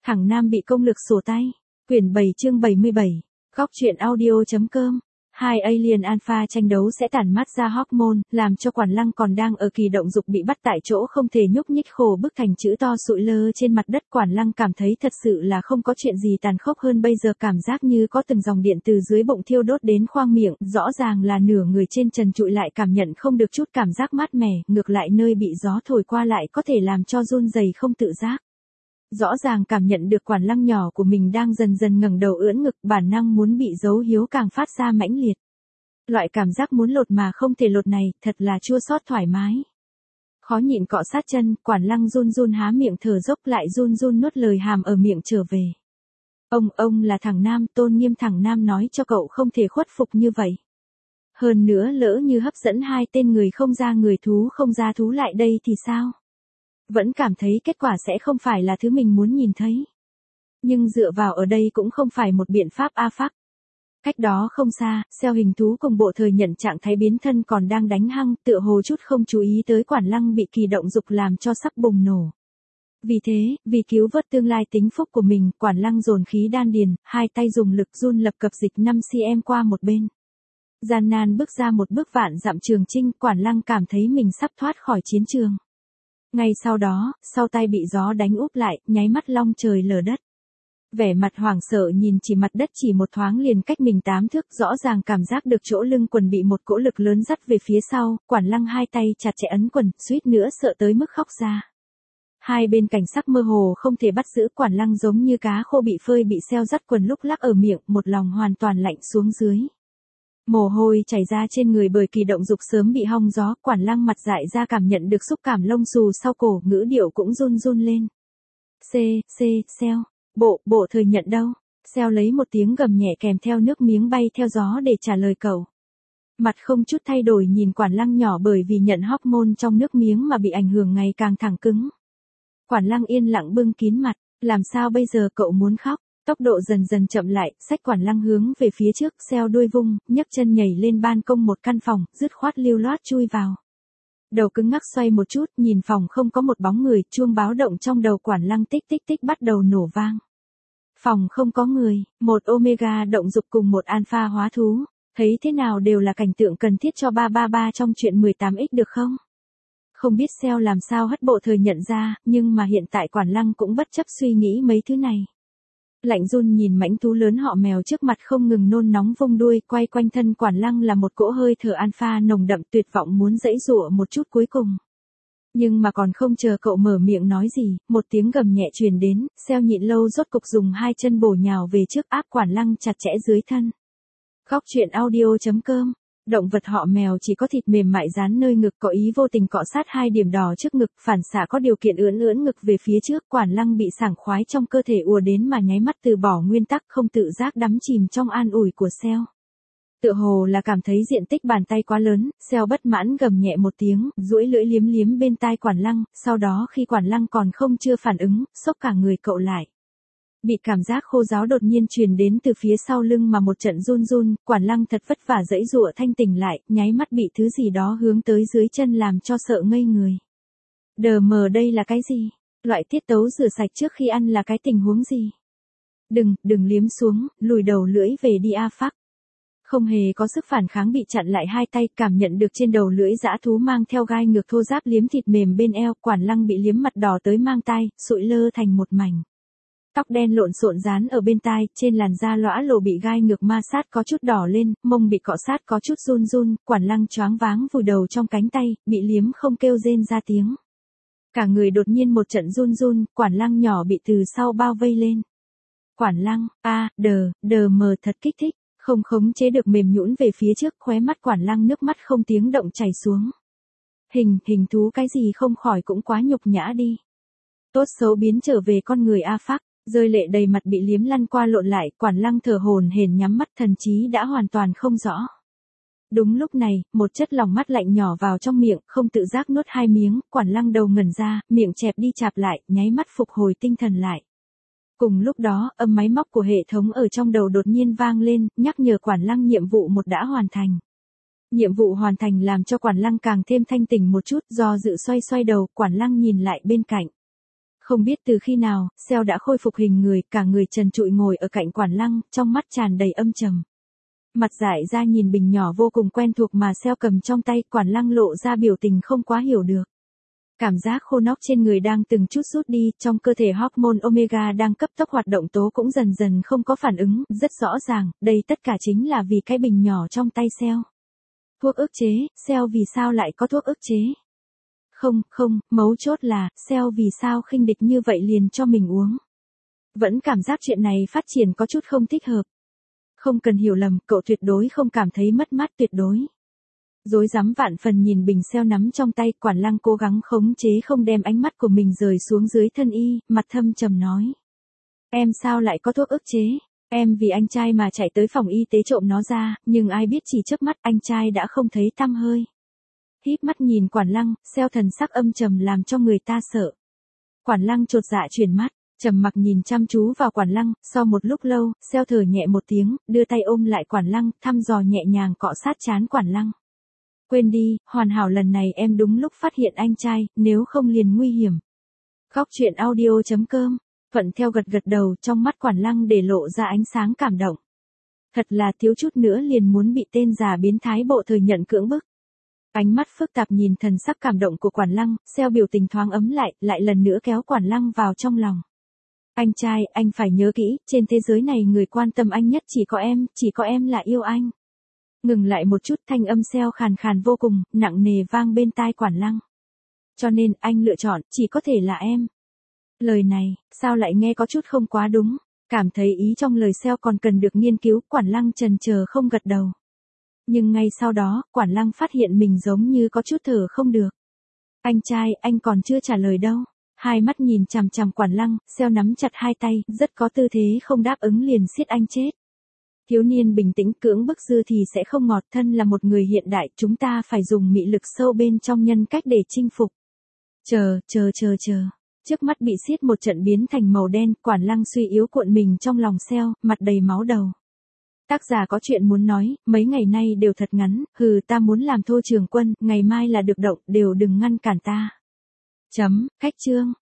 Thằng Nam bị công lực sổ tay. Quyển 7 chương 77. Góc truyện audio.com. Hai alien alpha tranh đấu sẽ tản mát ra hormone, làm cho Quản Lăng còn đang ở kỳ động dục bị bắt tại chỗ không thể nhúc nhích, khổ bức thành chữ to sụi lơ trên mặt đất. Quản Lăng cảm thấy thật sự là không có chuyện gì tàn khốc hơn bây giờ, cảm giác như có từng dòng điện từ dưới bụng thiêu đốt đến khoang miệng, rõ ràng là nửa người trên trần trụi lại cảm nhận không được chút cảm giác mát mẻ, ngược lại nơi bị gió thổi qua lại có thể làm cho run rẩy không tự giác. Rõ ràng cảm nhận được Quản Lăng nhỏ của mình đang dần dần ngẩng đầu ưỡn ngực, bản năng muốn bị dấu hiếu càng phát ra mãnh liệt. Loại cảm giác muốn lột mà không thể lột này, thật là chua xót thoải mái. Khó nhịn cọ sát chân, Quản Lăng run run há miệng thở dốc, lại run run nuốt lời hàm ở miệng trở về. Ông là thằng Nam, Tôn Nghiêm thằng Nam nói cho cậu không thể khuất phục như vậy. Hơn nữa lỡ như hấp dẫn hai tên người không ra người thú không ra thú lại đây thì sao? Vẫn cảm thấy kết quả sẽ không phải là thứ mình muốn nhìn thấy. Nhưng dựa vào ở đây cũng không phải một biện pháp a phác. Cách đó không xa, Xeo hình thú cùng bộ thời nhận trạng thái biến thân còn đang đánh hăng, tựa hồ chút không chú ý tới Quản Lăng bị kỳ động dục làm cho sắp bùng nổ. Vì thế, vì cứu vớt tương lai tính phúc của mình, Quản Lăng dồn khí đan điền, hai tay dùng lực run lập cập dịch 5cm qua một bên. Gian nan bước ra một bước vạn dặm trường chinh, Quản Lăng cảm thấy mình sắp thoát khỏi chiến trường. Ngay sau đó, sau tay bị gió đánh úp lại, nháy mắt long trời lở đất. Vẻ mặt hoảng sợ nhìn chỉ mặt đất chỉ một thoáng liền cách mình 8 thước, rõ ràng cảm giác được chỗ lưng quần bị một cỗ lực lớn dắt về phía sau, Quản Lăng hai tay chặt chẽ ấn quần, suýt nữa sợ tới mức khóc ra. Hai bên cảnh sắc mơ hồ không thể bắt giữ, Quản Lăng giống như cá khô bị phơi bị Xeo dắt quần lúc lắc ở miệng, một lòng hoàn toàn lạnh xuống dưới. Mồ hôi chảy ra trên người bởi kỳ động dục sớm bị hong gió, Quản Lăng mặt dại ra cảm nhận được xúc cảm lông xù sau cổ, ngữ điệu cũng run run lên. Xeo, bộ thời nhận đâu? Xeo lấy một tiếng gầm nhẹ kèm theo nước miếng bay theo gió để trả lời cậu. Mặt không chút thay đổi nhìn Quản Lăng nhỏ bởi vì nhận hormone trong nước miếng mà bị ảnh hưởng ngày càng thẳng cứng. Quản Lăng yên lặng bưng kín mặt, làm sao bây giờ, cậu muốn khóc? Tốc độ dần dần chậm lại, xách Quản Lăng hướng về phía trước, Xeo đuôi vung, nhấc chân nhảy lên ban công một căn phòng, dứt khoát lưu loát chui vào. Đầu cứng ngắc xoay một chút, nhìn phòng không có một bóng người, chuông báo động trong đầu Quản Lăng tích tích tích bắt đầu nổ vang. Phòng không có người, một Omega động dục cùng một Alpha hóa thú, thấy thế nào đều là cảnh tượng cần thiết cho 333 trong chuyện 18x được không? Không biết Xeo làm sao hất bộ thời nhận ra, nhưng mà hiện tại Quản Lăng cũng bất chấp suy nghĩ mấy thứ này. Lạnh run nhìn mãnh thú lớn họ mèo trước mặt không ngừng nôn nóng vung đuôi, quay quanh thân Quản Lăng là một cỗ hơi thở alpha nồng đậm, tuyệt vọng muốn giãy giụa một chút cuối cùng. Nhưng mà còn không chờ cậu mở miệng nói gì, một tiếng gầm nhẹ truyền đến, Xeo nhịn lâu rốt cục dùng hai chân bổ nhào về trước áp Quản Lăng chặt chẽ dưới thân. Góc truyện audio.com. Động vật họ mèo chỉ có thịt mềm mại dán nơi ngực, có ý vô tình cọ sát hai điểm đỏ trước ngực, phản xạ có điều kiện ưỡn ngực về phía trước. Quản Lăng bị sảng khoái trong cơ thể ùa đến mà nháy mắt từ bỏ nguyên tắc, không tự giác đắm chìm trong an ủi của Xeo. Tựa hồ là cảm thấy diện tích bàn tay quá lớn, Xeo bất mãn gầm nhẹ một tiếng, duỗi lưỡi liếm liếm bên tai Quản Lăng, sau đó khi Quản Lăng còn không chưa phản ứng, xốc cả người cậu lại. Bị cảm giác khô ráo đột nhiên truyền đến từ phía sau lưng mà một trận run run, Quản Lăng thật vất vả giãy giụa thanh tỉnh lại, nháy mắt bị thứ gì đó hướng tới dưới chân làm cho sợ ngây người. Đờ mờ, đây là cái gì? Loại tiết tấu rửa sạch trước khi ăn là cái tình huống gì? Đừng liếm xuống, lùi đầu lưỡi về đi a phác. Không hề có sức phản kháng bị chặn lại hai tay, cảm nhận được trên đầu lưỡi dã thú mang theo gai ngược thô ráp liếm thịt mềm bên eo, Quản Lăng bị liếm mặt đỏ tới mang tai, sụi lơ thành một mảnh. Tóc đen lộn xộn dán ở bên tai, trên làn da lõa lồ bị gai ngược ma sát có chút đỏ lên, mông bị cọ sát có chút run run, Quản Lăng choáng váng vùi đầu trong cánh tay, bị liếm không kêu rên ra tiếng. Cả người đột nhiên một trận run run, Quản Lăng nhỏ bị từ sau bao vây lên. Quản Lăng, đờ mờ thật kích thích, không khống chế được mềm nhũn về phía trước, khóe mắt Quản Lăng nước mắt không tiếng động chảy xuống. Hình thú cái gì không khỏi cũng quá nhục nhã đi. Tốt xấu biến trở về con người a phác. Rơi lệ đầy mặt bị liếm lăn qua lộn lại, Quản Lăng thở hổn hển nhắm mắt, thần trí đã hoàn toàn không rõ. Đúng lúc này, một chất lỏng mát lạnh nhỏ vào trong miệng, không tự giác nuốt hai miếng, Quản Lăng đầu ngẩn ra, miệng chẹp đi chạp lại, nháy mắt phục hồi tinh thần lại. Cùng lúc đó, âm máy móc của hệ thống ở trong đầu đột nhiên vang lên, nhắc nhở Quản Lăng nhiệm vụ một đã hoàn thành. Nhiệm vụ hoàn thành làm cho Quản Lăng càng thêm thanh tỉnh một chút, do dự xoay đầu, Quản Lăng nhìn lại bên cạnh. Không biết từ khi nào, Seo đã khôi phục hình người, cả người trần trụi ngồi ở cạnh Quản Lăng, trong mắt tràn đầy âm trầm. Mặt dại ra nhìn bình nhỏ vô cùng quen thuộc mà Seo cầm trong tay, Quản Lăng lộ ra biểu tình không quá hiểu được. Cảm giác khô nóng trên người đang từng chút rút đi, trong cơ thể hormone omega đang cấp tốc hoạt động tố cũng dần dần không có phản ứng, rất rõ ràng, đây tất cả chính là vì cái bình nhỏ trong tay Seo. Thuốc ức chế, Seo vì sao lại có thuốc ức chế? Không, mấu chốt là, Seo vì sao khinh địch như vậy liền cho mình uống. Vẫn cảm giác chuyện này phát triển có chút không thích hợp. Không cần hiểu lầm, cậu tuyệt đối không cảm thấy mất mát tuyệt đối. Rối rắm vạn phần nhìn bình Seo nắm trong tay, Quản Lăng cố gắng khống chế không đem ánh mắt của mình rời xuống dưới thân y, mặt thâm trầm nói. Em sao lại có thuốc ức chế? Em vì anh trai mà chạy tới phòng y tế trộm nó ra, nhưng ai biết chỉ chớp mắt anh trai đã không thấy tăm hơi. Híp mắt nhìn Quản Lăng, Seo thần sắc âm trầm làm cho người ta sợ. Quản Lăng chột dạ chuyển mắt, trầm mặc nhìn chăm chú vào Quản Lăng, sau một lúc lâu, Seo thở nhẹ một tiếng, đưa tay ôm lại Quản Lăng, thăm dò nhẹ nhàng cọ sát trán Quản Lăng. Quên đi, hoàn hảo lần này em đúng lúc phát hiện anh trai, nếu không liền nguy hiểm. Góc truyện audio.com, thuận theo gật gật đầu, trong mắt Quản Lăng để lộ ra ánh sáng cảm động. Thật là thiếu chút nữa liền muốn bị tên già biến thái bộ thừa nhận cưỡng bức. Ánh mắt phức tạp nhìn thần sắc cảm động của Quản Lăng, Seo biểu tình thoáng ấm lại lần nữa kéo Quản Lăng vào trong lòng. Anh trai, anh phải nhớ kỹ, trên thế giới này người quan tâm anh nhất chỉ có em là yêu anh. Ngừng lại một chút, thanh âm Seo khàn khàn vô cùng, nặng nề vang bên tai Quản Lăng. Cho nên, anh lựa chọn, chỉ có thể là em. Lời này, sao lại nghe có chút không quá đúng, cảm thấy ý trong lời Seo còn cần được nghiên cứu, Quản Lăng chần chờ không gật đầu. Nhưng ngay sau đó, Quản Lăng phát hiện mình giống như có chút thở không được. Anh trai, anh còn chưa trả lời đâu. Hai mắt nhìn chằm chằm Quản Lăng, Seo nắm chặt hai tay, rất có tư thế không đáp ứng liền siết anh chết. Thiếu niên bình tĩnh, cưỡng bức dư thì sẽ không ngọt, thân là một người hiện đại, chúng ta phải dùng mị lực sâu bên trong nhân cách để chinh phục. Chờ. Trước mắt bị siết một trận biến thành màu đen, Quản Lăng suy yếu cuộn mình trong lòng Seo, mặt đầy máu đầu. Tác giả có chuyện muốn nói, mấy ngày nay đều thật ngắn, ta muốn làm Thôi Trường Quân, ngày mai là được động, đều đừng ngăn cản ta. Khách chương.